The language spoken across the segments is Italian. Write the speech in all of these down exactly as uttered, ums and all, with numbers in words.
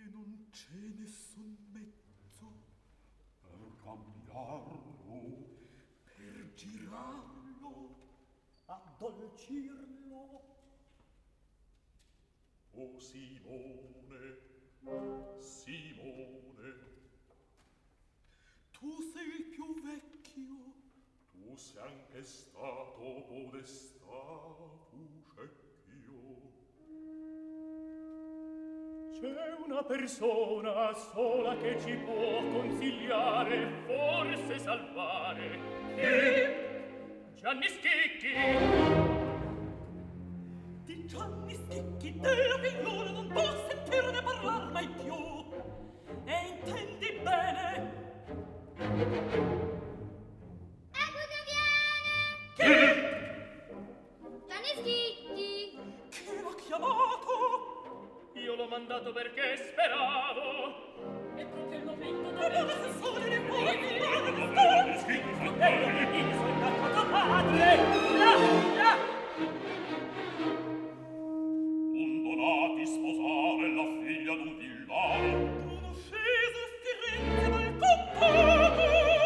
non c'è nessun mezzo per cambiarlo, per girarlo, addolcirlo. O Simone, Simone, tu sei più vecchio, tu sei anche stato podestato scecchio. C'è una persona sola che ci può consigliare, forse salvare. Chi? Gianni Schicchi. Di Gianni Schicchi della figliuola non può sentirne parlar mai più. E intendi bene? Ecco che viene! Chi? Gianni Schicchi! Chi l'ha chiamato? Io l'ho mandato perché speravo. È proprio il momento Ma dove si sono le buone? Gianni Schicchi fa bene! Io sono innamorato padre! Là, là! Un Donati sposare la figlia d'un villano. Sono sceso a Firenze dal contado.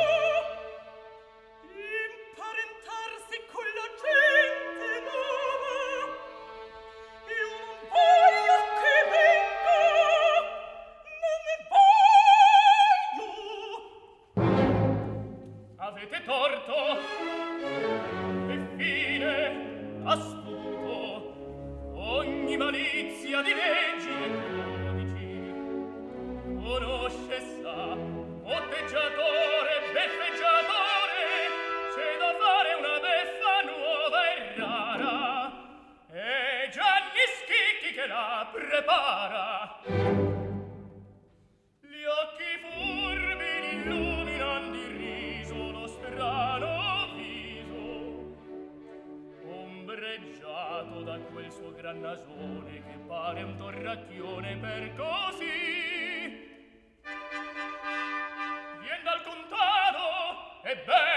Imparentarsi con la gente nuova. Io non voglio che venga, non ne voglio. Avete torto. E fine, astuto, ogni malizia di leggi e codici. Conosce sa, motteggiatore, beffeggiatore, c'è da fare una beffa nuova e rara. È Gianni Schicchi che la prepara. Gli occhi furbi illuminan di riso lo strano viso, ombreggiato da quel suo gran nasone che pare un torracchione per così. Vien dal contado e beh